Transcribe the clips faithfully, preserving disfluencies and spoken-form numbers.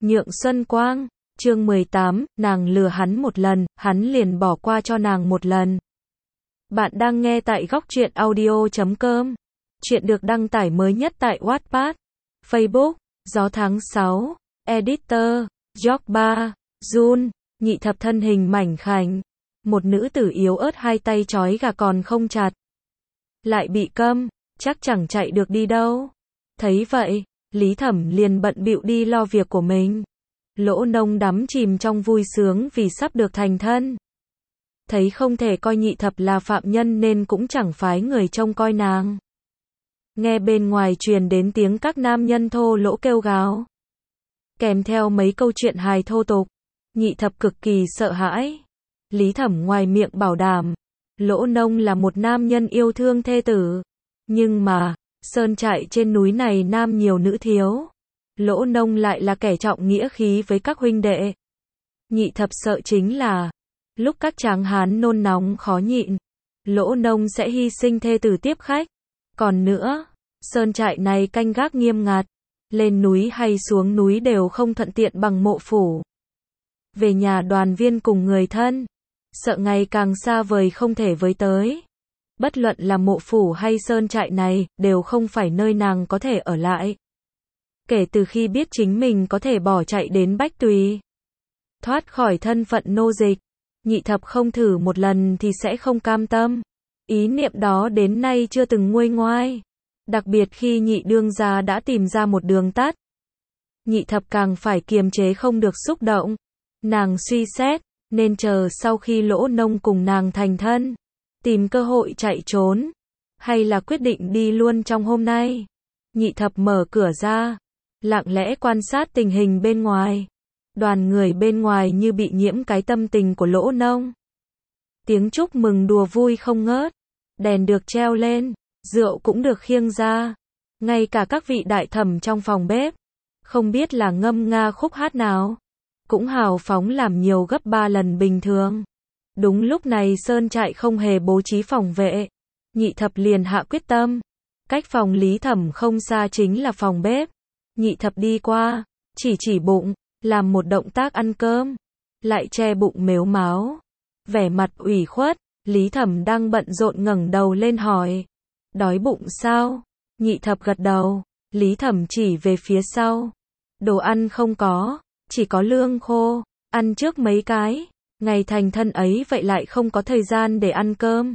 Nhượng Xuân Quang, chương mười tám, nàng lừa hắn một lần, hắn liền bỏ qua cho nàng một lần. Bạn đang nghe tại góc truyện audio chấm com. Chuyện được đăng tải mới nhất tại Wattpad, Facebook, Gió tháng sáu, Editor, Jogba, Jun, nhị thập thân hình mảnh khảnh. Một nữ tử yếu ớt hai tay trói gà còn không chặt. Lại bị câm, chắc chẳng chạy được đi đâu. Thấy vậy, Lý Thẩm liền bận bịu đi lo việc của mình. Lỗ Nông đắm chìm trong vui sướng vì sắp được thành thân. Thấy không thể coi nhị thập là phạm nhân nên cũng chẳng phái người trông coi nàng. Nghe bên ngoài truyền đến tiếng các nam nhân thô lỗ kêu gào, kèm theo mấy câu chuyện hài thô tục. Nhị thập cực kỳ sợ hãi. Lý Thẩm ngoài miệng bảo đảm, Lỗ Nông là một nam nhân yêu thương thê tử. Nhưng mà, sơn trại trên núi này nam nhiều nữ thiếu. Lỗ Nông lại là kẻ trọng nghĩa khí với các huynh đệ. Nhị thập sợ chính là, lúc các tráng hán nôn nóng khó nhịn, Lỗ Nông sẽ hy sinh thê tử tiếp khách. Còn nữa, sơn trại này canh gác nghiêm ngặt, lên núi hay xuống núi đều không thuận tiện bằng mộ phủ. Về nhà đoàn viên cùng người thân, sợ ngày càng xa vời không thể với tới. Bất luận là mộ phủ hay sơn trại này, đều không phải nơi nàng có thể ở lại. Kể từ khi biết chính mình có thể bỏ chạy đến Bách Tùy, thoát khỏi thân phận nô dịch, nhị thập không thử một lần thì sẽ không cam tâm. Ý niệm đó đến nay chưa từng nguôi ngoai. Đặc biệt khi nhị đương gia đã tìm ra một đường tắt, nhị thập càng phải kiềm chế không được xúc động. Nàng suy xét, nên chờ sau khi Lỗ Nông cùng nàng thành thân, tìm cơ hội chạy trốn, hay là quyết định đi luôn trong hôm nay. Nhị thập mở cửa ra, lặng lẽ quan sát tình hình bên ngoài. Đoàn người bên ngoài như bị nhiễm cái tâm tình của Lỗ Nông. Tiếng chúc mừng đùa vui không ngớt, đèn được treo lên, rượu cũng được khiêng ra. Ngay cả các vị đại thẩm trong phòng bếp, không biết là ngâm nga khúc hát nào, cũng hào phóng làm nhiều gấp ba lần bình thường. Đúng lúc này sơn trại không hề bố trí phòng vệ. Nhị thập liền hạ quyết tâm. Cách phòng Lý Thẩm không xa chính là phòng bếp. Nhị thập đi qua, chỉ chỉ bụng, làm một động tác ăn cơm, lại che bụng mếu máo, vẻ mặt ủy khuất. Lý Thẩm đang bận rộn ngẩng đầu lên hỏi, đói bụng sao? Nhị thập gật đầu. Lý Thẩm chỉ về phía sau, đồ ăn không có, chỉ có lương khô, ăn trước mấy cái. Ngày thành thân ấy vậy lại không có thời gian để ăn cơm.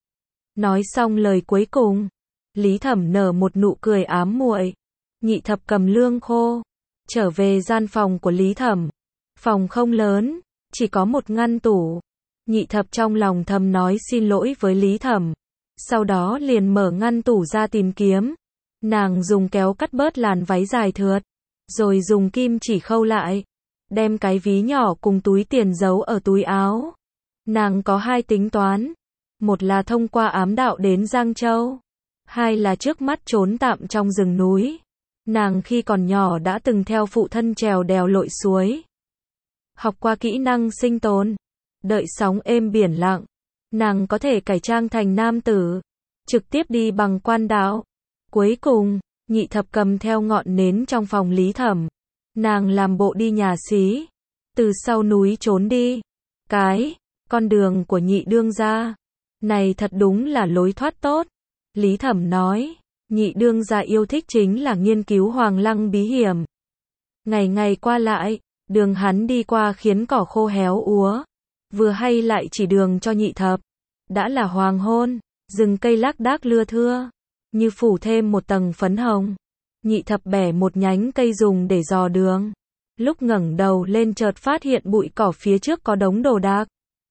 Nói xong lời cuối cùng, Lý Thẩm nở một nụ cười ám muội. Nhị thập cầm lương khô, trở về gian phòng của Lý Thẩm. Phòng không lớn, chỉ có một ngăn tủ. Nhị thập trong lòng thầm nói xin lỗi với Lý Thẩm. Sau đó liền mở ngăn tủ ra tìm kiếm. Nàng dùng kéo cắt bớt làn váy dài thượt, rồi dùng kim chỉ khâu lại. Đem cái ví nhỏ cùng túi tiền giấu ở túi áo. Nàng có hai tính toán. Một là thông qua ám đạo đến Giang Châu. Hai là trước mắt trốn tạm trong rừng núi. Nàng khi còn nhỏ đã từng theo phụ thân trèo đèo lội suối. Học qua kỹ năng sinh tồn. Đợi sóng êm biển lặng, nàng có thể cải trang thành nam tử, trực tiếp đi bằng quan đạo. Cuối cùng, nhị thập cầm theo ngọn nến trong phòng Lý Thẩm. Nàng làm bộ đi nhà xí, từ sau núi trốn đi. Cái, con đường của nhị đương gia này thật đúng là lối thoát tốt. Lý Thẩm nói, nhị đương gia yêu thích chính là nghiên cứu hoàng lăng bí hiểm. Ngày ngày qua lại, đường hắn đi qua khiến cỏ khô héo úa. Vừa hay lại chỉ đường cho nhị thập. Đã là hoàng hôn, rừng cây lác đác lưa thưa, như phủ thêm một tầng phấn hồng. Nhị thập bẻ một nhánh cây dùng để dò đường. Lúc ngẩng đầu lên chợt phát hiện bụi cỏ phía trước có đống đồ đạc.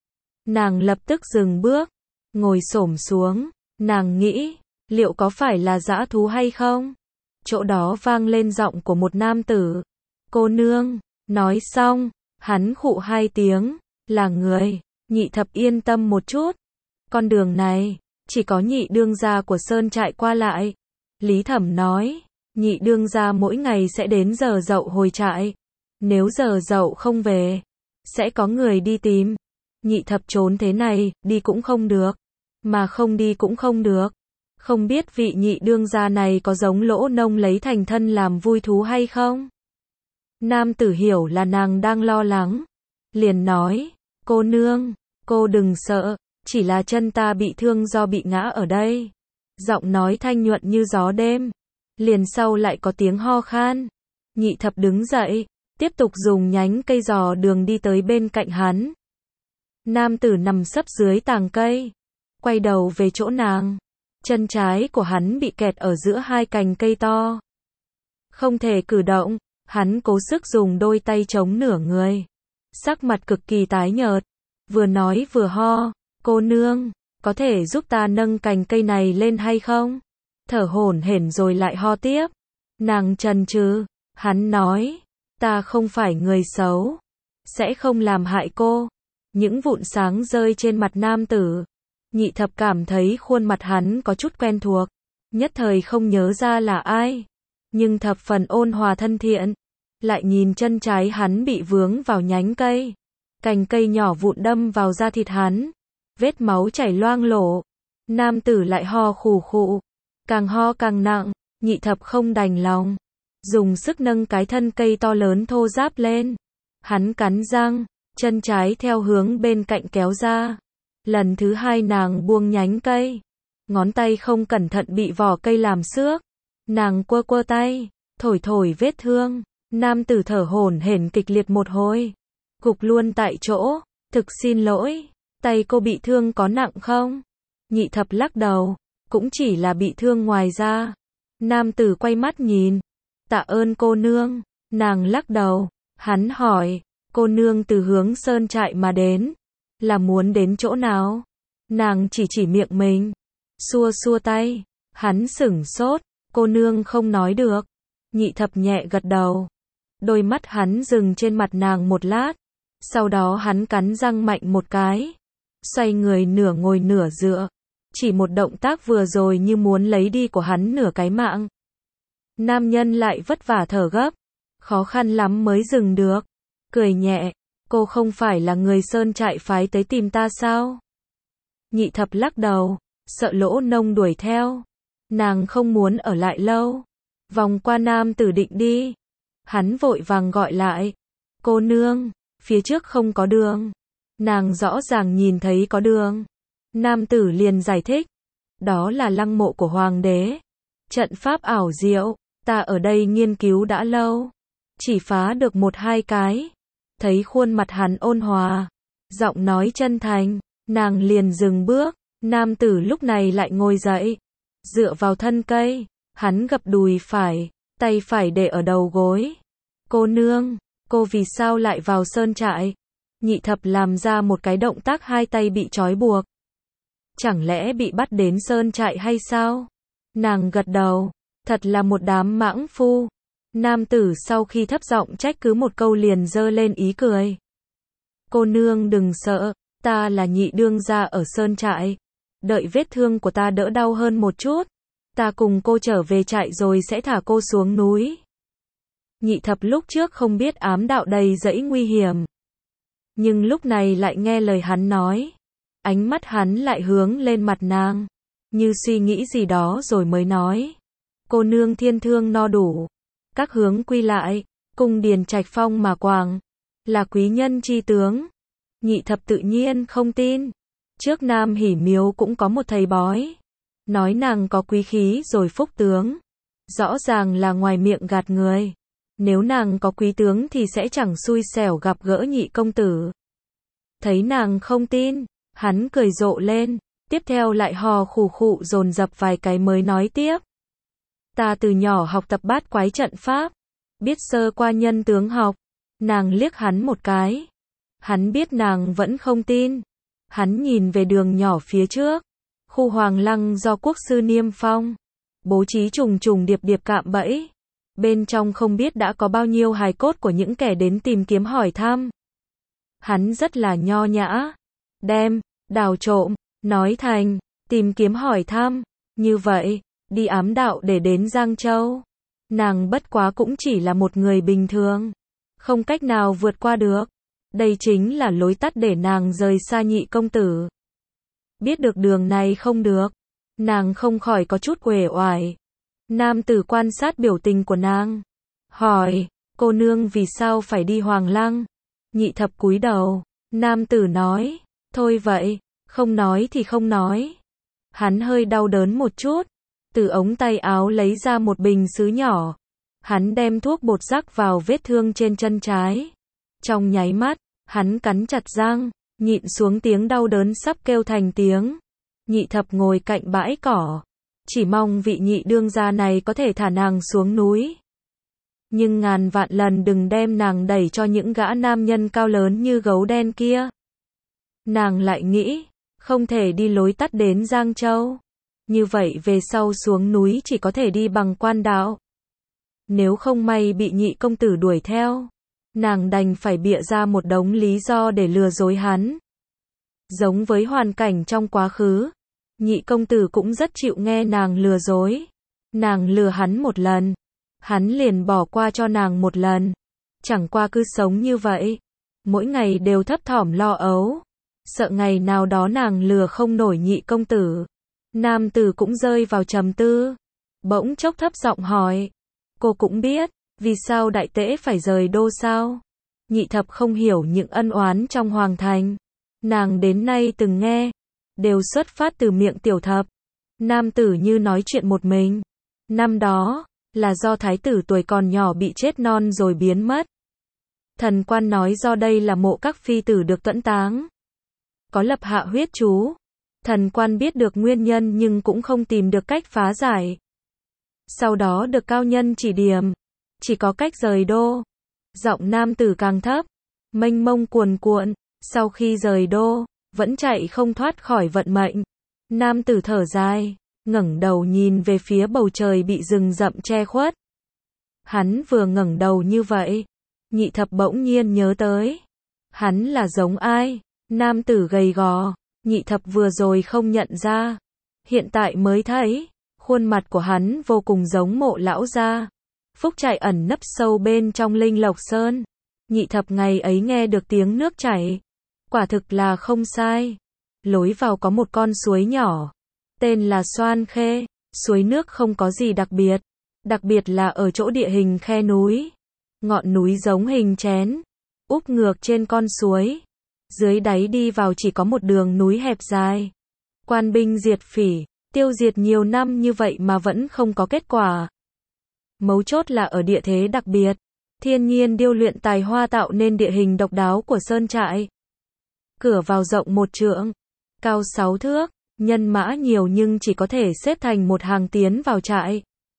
Nàng lập tức dừng bước, ngồi xổm xuống. Nàng nghĩ, liệu có phải là dã thú hay không? Chỗ đó vang lên giọng của một nam tử. Cô nương. Nói xong, hắn khụ hai tiếng. Là người. Nhị thập yên tâm một chút. Con đường này, chỉ có nhị đương gia của sơn trại qua lại. Lý Thẩm nói, nhị đương gia mỗi ngày sẽ đến giờ dậu hồi trại. Nếu giờ dậu không về, sẽ có người đi tìm. Nhị thập trốn thế này, đi cũng không được, mà không đi cũng không được. Không biết vị nhị đương gia này có giống Lỗ Nông lấy thành thân làm vui thú hay không? Nam tử hiểu là nàng đang lo lắng. Liền nói, cô nương, cô đừng sợ, chỉ là chân ta bị thương do bị ngã ở đây. Giọng nói thanh nhuận như gió đêm. Liền sau lại có tiếng ho khan. Nhị thập đứng dậy, tiếp tục dùng nhánh cây dò đường đi tới bên cạnh hắn. Nam tử nằm sấp dưới tàng cây, quay đầu về chỗ nàng. Chân trái của hắn bị kẹt ở giữa hai cành cây to. Không thể cử động, hắn cố sức dùng đôi tay chống nửa người. Sắc mặt cực kỳ tái nhợt, vừa nói vừa ho, cô nương, có thể giúp ta nâng cành cây này lên hay không? Thở hổn hển rồi lại ho tiếp. Nàng chần chừ, hắn nói, ta không phải người xấu, sẽ không làm hại cô. Những vụn sáng rơi trên mặt nam tử. Nhị thập cảm thấy khuôn mặt hắn có chút quen thuộc, nhất thời không nhớ ra là ai, nhưng thập phần ôn hòa thân thiện. Lại nhìn chân trái hắn bị vướng vào nhánh cây, cành cây nhỏ vụn đâm vào da thịt hắn, vết máu chảy loang lổ. Nam tử lại ho khù khụ, càng ho càng nặng. Nhị thập không đành lòng, dùng sức nâng cái thân cây to lớn thô ráp lên. Hắn cắn răng, chân trái theo hướng bên cạnh kéo ra. Lần thứ hai nàng buông nhánh cây, ngón tay không cẩn thận bị vỏ cây làm xước. Nàng quơ quơ tay, thổi thổi vết thương. Nam tử thở hổn hển kịch liệt một hồi, gục luôn tại chỗ. Thực xin lỗi, tay cô bị thương có nặng không? Nhị thập lắc đầu, cũng chỉ là bị thương ngoài da. Nam tử quay mắt nhìn, tạ ơn cô nương. Nàng lắc đầu. Hắn hỏi, cô nương từ hướng sơn trại mà đến, là muốn đến chỗ nào? Nàng chỉ chỉ miệng mình, xua xua tay. Hắn sửng sốt, cô nương không nói được. Nhị thập nhẹ gật đầu. Đôi mắt hắn dừng trên mặt nàng một lát, sau đó hắn cắn răng mạnh một cái, xoay người nửa ngồi nửa dựa. Chỉ một động tác vừa rồi như muốn lấy đi của hắn nửa cái mạng. Nam nhân lại vất vả thở gấp, khó khăn lắm mới dừng được, cười nhẹ, cô không phải là người sơn trại phái tới tìm ta sao? Nhị thập lắc đầu, sợ Lỗ Nông đuổi theo. Nàng không muốn ở lại lâu, vòng qua nam tử định đi. Hắn vội vàng gọi lại, cô nương, phía trước không có đường. Nàng rõ ràng nhìn thấy có đường. Nam tử liền giải thích, đó là lăng mộ của hoàng đế. Trận pháp ảo diệu, ta ở đây nghiên cứu đã lâu, chỉ phá được một hai cái. Thấy khuôn mặt hắn ôn hòa, giọng nói chân thành, nàng liền dừng bước. Nam tử lúc này lại ngồi dậy, dựa vào thân cây, hắn gập đùi phải, tay phải để ở đầu gối. Cô nương, cô vì sao lại vào sơn trại? Nhị thập làm ra một cái động tác hai tay bị trói buộc. Chẳng lẽ bị bắt đến sơn trại hay sao? Nàng gật đầu, thật là một đám mãng phu. Nam tử sau khi thấp giọng trách cứ một câu liền giơ lên ý cười. Cô nương đừng sợ, ta là nhị đương gia ở sơn trại. Đợi vết thương của ta đỡ đau hơn một chút, ta cùng cô trở về trại rồi sẽ thả cô xuống núi. Nhị thập lúc trước không biết ám đạo đầy dẫy nguy hiểm, nhưng lúc này lại nghe lời hắn nói. Ánh mắt hắn lại hướng lên mặt nàng, như suy nghĩ gì đó rồi mới nói. Cô nương thiên thương no đủ, các hướng quy lại, cung điền trạch phong mà quàng, là quý nhân chi tướng. Nhị thập tự nhiên không tin. Trước Nam Hỉ Miếu cũng có một thầy bói, nói nàng có quý khí rồi phúc tướng. Rõ ràng là ngoài miệng gạt người. Nếu nàng có quý tướng thì sẽ chẳng xui xẻo gặp gỡ nhị công tử. Thấy nàng không tin, hắn cười rộ lên, tiếp theo lại hò khù khụ dồn dập vài cái mới nói tiếp. Ta từ nhỏ học tập bát quái trận pháp, biết sơ qua nhân tướng học. Nàng liếc hắn một cái. Hắn biết nàng vẫn không tin. Hắn nhìn về đường nhỏ phía trước, khu Hoàng Lăng do quốc sư niêm phong, bố trí trùng trùng điệp điệp cạm bẫy. Bên trong không biết đã có bao nhiêu hài cốt của những kẻ đến tìm kiếm hỏi thăm. Hắn rất là nho nhã, đem, đào trộm, nói thành, tìm kiếm hỏi thăm. Như vậy, đi ám đạo để đến Giang Châu. Nàng bất quá cũng chỉ là một người bình thường, không cách nào vượt qua được. Đây chính là lối tắt để nàng rời xa nhị công tử. Biết được đường này không được, nàng không khỏi có chút uể oải. Nam tử quan sát biểu tình của nàng, hỏi, Cô nương vì sao phải đi Hoàng Lăng? Nhị thập cúi đầu, nam tử nói, thôi vậy, không nói thì không nói. Hắn hơi đau đớn một chút, từ ống tay áo lấy ra một bình sứ nhỏ. Hắn đem thuốc bột rắc vào vết thương trên chân trái. Trong nháy mắt, hắn cắn chặt răng, nhịn xuống tiếng đau đớn sắp kêu thành tiếng. Nhị thập ngồi cạnh bãi cỏ, chỉ mong vị nhị đương gia này có thể thả nàng xuống núi. Nhưng ngàn vạn lần đừng đem nàng đẩy cho những gã nam nhân cao lớn như gấu đen kia. Nàng lại nghĩ, không thể đi lối tắt đến Giang Châu. Như vậy về sau xuống núi chỉ có thể đi bằng quan đạo. Nếu không may bị nhị công tử đuổi theo, nàng đành phải bịa ra một đống lý do để lừa dối hắn. Giống với hoàn cảnh trong quá khứ, nhị công tử cũng rất chịu nghe nàng lừa dối. Nàng lừa hắn một lần, hắn liền bỏ qua cho nàng một lần. Chẳng qua cứ sống như vậy, mỗi ngày đều thấp thỏm lo âu, sợ ngày nào đó nàng lừa không nổi nhị công tử. Nam tử cũng rơi vào trầm tư, bỗng chốc thấp giọng hỏi, cô cũng biết, vì sao đại tễ phải rời đô sao? Nhị thập không hiểu những ân oán trong hoàng thành. Nàng đến nay từng nghe, đều xuất phát từ miệng tiểu thập. Nam tử như nói chuyện một mình. Năm đó, là do thái tử tuổi còn nhỏ bị chết non rồi biến mất. Thần quan nói do đây là mộ các phi tử được tuẫn táng. Có lập hạ huyết chú. Thần quan biết được nguyên nhân nhưng cũng không tìm được cách phá giải. Sau đó được cao nhân chỉ điểm, chỉ có cách rời đô. Giọng nam tử càng thấp, mênh mông cuồn cuộn, sau khi rời đô, vẫn chạy không thoát khỏi vận mệnh. Nam tử thở dài, ngẩng đầu nhìn về phía bầu trời bị rừng rậm che khuất. Hắn vừa ngẩng đầu như vậy, nhị thập bỗng nhiên nhớ tới. Hắn là giống ai? Nam tử gầy gò, nhị thập vừa rồi không nhận ra. Hiện tại mới thấy, khuôn mặt của hắn vô cùng giống Mộ lão gia. Phúc Trại ẩn nấp sâu bên trong Linh Lộc Sơn. Nhị thập ngày ấy nghe được tiếng nước chảy. Quả thực là không sai. Lối vào có một con suối nhỏ, tên là Xoan Khê. Suối nước không có gì đặc biệt, đặc biệt là ở chỗ địa hình khe núi. Ngọn núi giống hình chén, úp ngược trên con suối. Dưới đáy đi vào chỉ có một đường núi hẹp dài. Quan binh diệt phỉ, tiêu diệt nhiều năm như vậy mà vẫn không có kết quả. Mấu chốt là ở địa thế đặc biệt, thiên nhiên điêu luyện tài hoa tạo nên địa hình độc đáo của sơn trại. Cửa vào rộng một trượng, cao sáu thước, nhân mã nhiều nhưng chỉ có thể xếp thành một hàng tiến vào trại.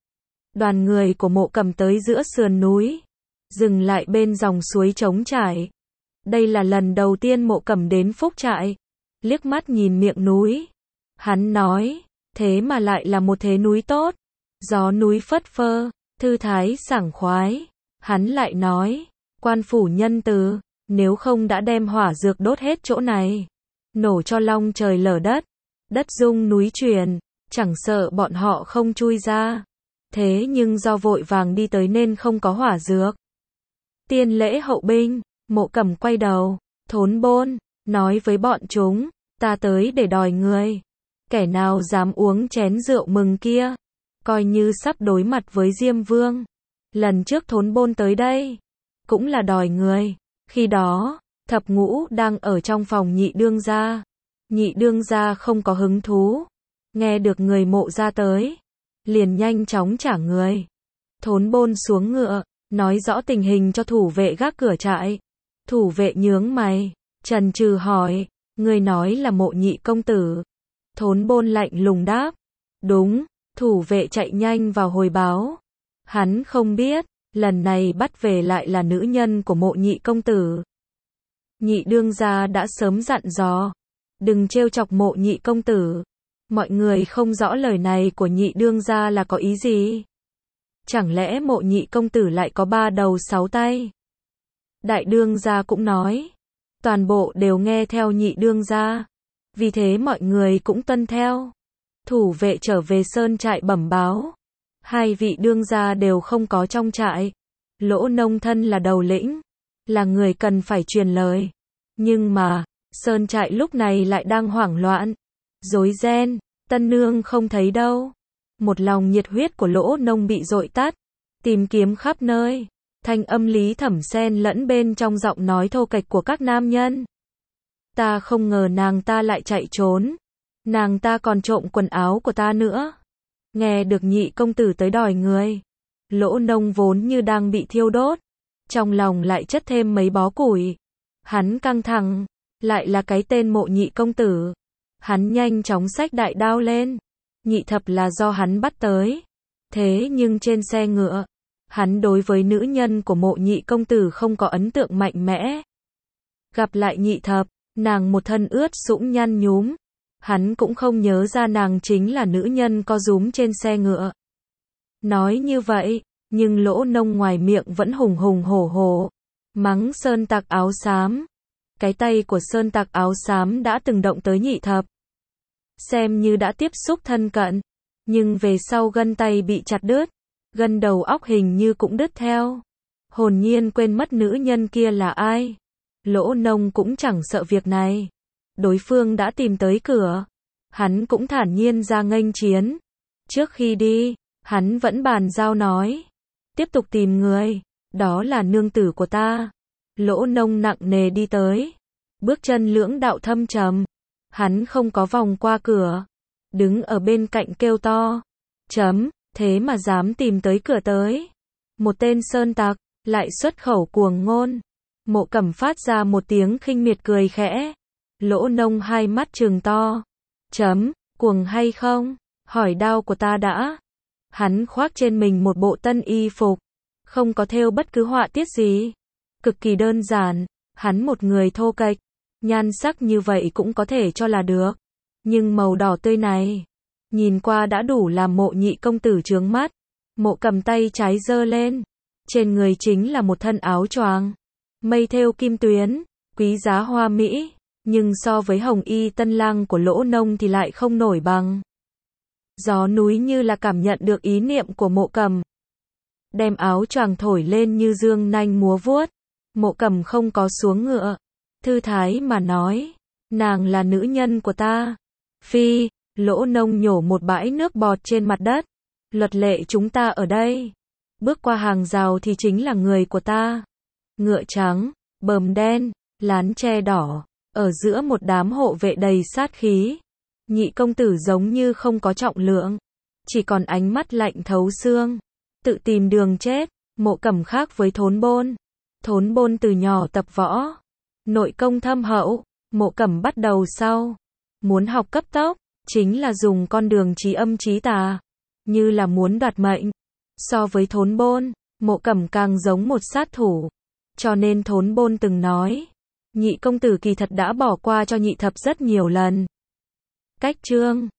Đoàn người của Mộ Cầm tới giữa sườn núi, dừng lại bên dòng suối trống trải. Đây là lần đầu tiên Mộ Cầm đến Phúc Trại, liếc mắt nhìn miệng núi. Hắn nói, thế mà lại là một thế núi tốt, gió núi phất phơ, thư thái sảng khoái. Hắn lại nói, quan phủ nhân từ, nếu không đã đem hỏa dược đốt hết chỗ này, nổ cho long trời lở đất, đất rung núi chuyển, chẳng sợ bọn họ không chui ra. Thế nhưng do vội vàng đi tới nên không có hỏa dược. Tiên lễ hậu binh, Mộ Cầm quay đầu, thốn bôn, nói với bọn chúng, ta tới để đòi người. Kẻ nào dám uống chén rượu mừng kia, coi như sắp đối mặt với Diêm Vương. Lần trước thốn bôn tới đây, cũng là đòi người. Khi đó, thập ngũ đang ở trong phòng nhị đương gia. Nhị đương gia không có hứng thú. Nghe được người Mộ gia tới, liền nhanh chóng trả người. Thốn bôn xuống ngựa, nói rõ tình hình cho thủ vệ gác cửa trại. Thủ vệ nhướng mày, chần chừ hỏi, người nói là Mộ nhị công tử. Thốn bôn lạnh lùng đáp, đúng. Thủ vệ chạy nhanh vào hồi báo. Hắn không biết, lần này bắt về lại là nữ nhân của Mộ nhị công tử. Nhị đương gia đã sớm dặn dò, đừng trêu chọc Mộ nhị công tử. Mọi người không rõ lời này của nhị đương gia là có ý gì. Chẳng lẽ Mộ nhị công tử lại có ba đầu sáu tay? Đại đương gia cũng nói, toàn bộ đều nghe theo nhị đương gia, vì thế mọi người cũng tuân theo. Thủ vệ trở về sơn trại bẩm báo, hai vị đương gia đều không có trong trại. Lỗ Nông thân là đầu lĩnh, là người cần phải truyền lời. Nhưng mà, sơn trại lúc này lại đang hoảng loạn, rối ren, tân nương không thấy đâu. Một lòng nhiệt huyết của Lỗ Nông bị dội tắt, tìm kiếm khắp nơi, Thanh âm Lý Thẩm xen lẫn bên trong giọng nói thô kệch của các nam nhân. Ta không ngờ nàng ta lại chạy trốn. Nàng ta còn trộm quần áo của ta nữa. Nghe được nhị công tử tới đòi người. Lỗ Nông vốn như đang bị thiêu đốt. Trong lòng lại chất thêm mấy bó củi. Hắn căng thẳng. Lại là cái tên Mộ nhị công tử. Hắn nhanh chóng xách đại đao lên. Nhị thập là do hắn bắt tới. Thế nhưng trên xe ngựa, hắn đối với nữ nhân của Mộ nhị công tử không có ấn tượng mạnh mẽ. Gặp lại nhị thập, nàng một thân ướt sũng nhăn nhúm. Hắn cũng không nhớ ra nàng chính là nữ nhân co rúm trên xe ngựa. Nói như vậy, nhưng Lỗ Nông ngoài miệng vẫn hùng hùng hổ hổ, mắng sơn tặc áo xám. Cái tay của sơn tặc áo xám đã từng động tới nhị thập. Xem như đã tiếp xúc thân cận, nhưng về sau gân tay bị chặt đứt, gân đầu óc hình như cũng đứt theo. Hồn nhiên quên mất nữ nhân kia là ai. Lỗ Nông cũng chẳng sợ việc này. Đối phương đã tìm tới cửa. Hắn cũng thản nhiên ra nghênh chiến. Trước khi đi, hắn vẫn bàn giao nói. Tiếp tục tìm người. Đó là nương tử của ta. Lỗ Nông nặng nề đi tới. Bước chân lưỡng đạo thâm trầm. Hắn không có vòng qua cửa. Đứng ở bên cạnh kêu to. Chấm, thế mà dám tìm tới cửa tới. Một tên sơn tặc, lại xuất khẩu cuồng ngôn. Mộ Cẩm phát ra một tiếng khinh miệt cười khẽ. Lỗ Nông hai mắt trừng to. Chấm, cuồng hay không? Hỏi đao của ta đã. Hắn khoác trên mình một bộ tân y phục. Không có thêu bất cứ họa tiết gì. Cực kỳ đơn giản. Hắn một người thô kệch. Nhan sắc như vậy cũng có thể cho là được. Nhưng màu đỏ tươi này, nhìn qua đã đủ làm Mộ nhị công tử chướng mắt. Mộ Cầm tay trái giơ lên. Trên người chính là một thân áo choàng. Mây thêu kim tuyến. Quý giá hoa mỹ. Nhưng so với hồng y tân lang của Lỗ Nông thì lại không nổi bằng. Gió núi như là cảm nhận được ý niệm của Mộ Cầm. Đem áo choàng thổi lên như dương nanh múa vuốt. Mộ Cầm không có xuống ngựa. Thư thái mà nói. Nàng là nữ nhân của ta. Phi, Lỗ Nông nhổ một bãi nước bọt trên mặt đất. Luật lệ chúng ta ở đây. Bước qua hàng rào thì chính là người của ta. Ngựa trắng, bờm đen, lán tre đỏ. Ở giữa một đám hộ vệ đầy sát khí. Nhị công tử giống như không có trọng lượng. Chỉ còn ánh mắt lạnh thấu xương. Tự tìm đường chết. Mộ Cẩm khác với Thốn Bôn. Thốn Bôn từ nhỏ tập võ. Nội công thâm hậu. Mộ Cẩm bắt đầu sau. Muốn học cấp tốc. Chính là dùng con đường trí âm trí tà. Như là muốn đoạt mệnh. So với Thốn Bôn, Mộ Cẩm càng giống một sát thủ. Cho nên Thốn Bôn từng nói. Nhị công tử kỳ thật đã bỏ qua cho nhị thập rất nhiều lần. Cách chương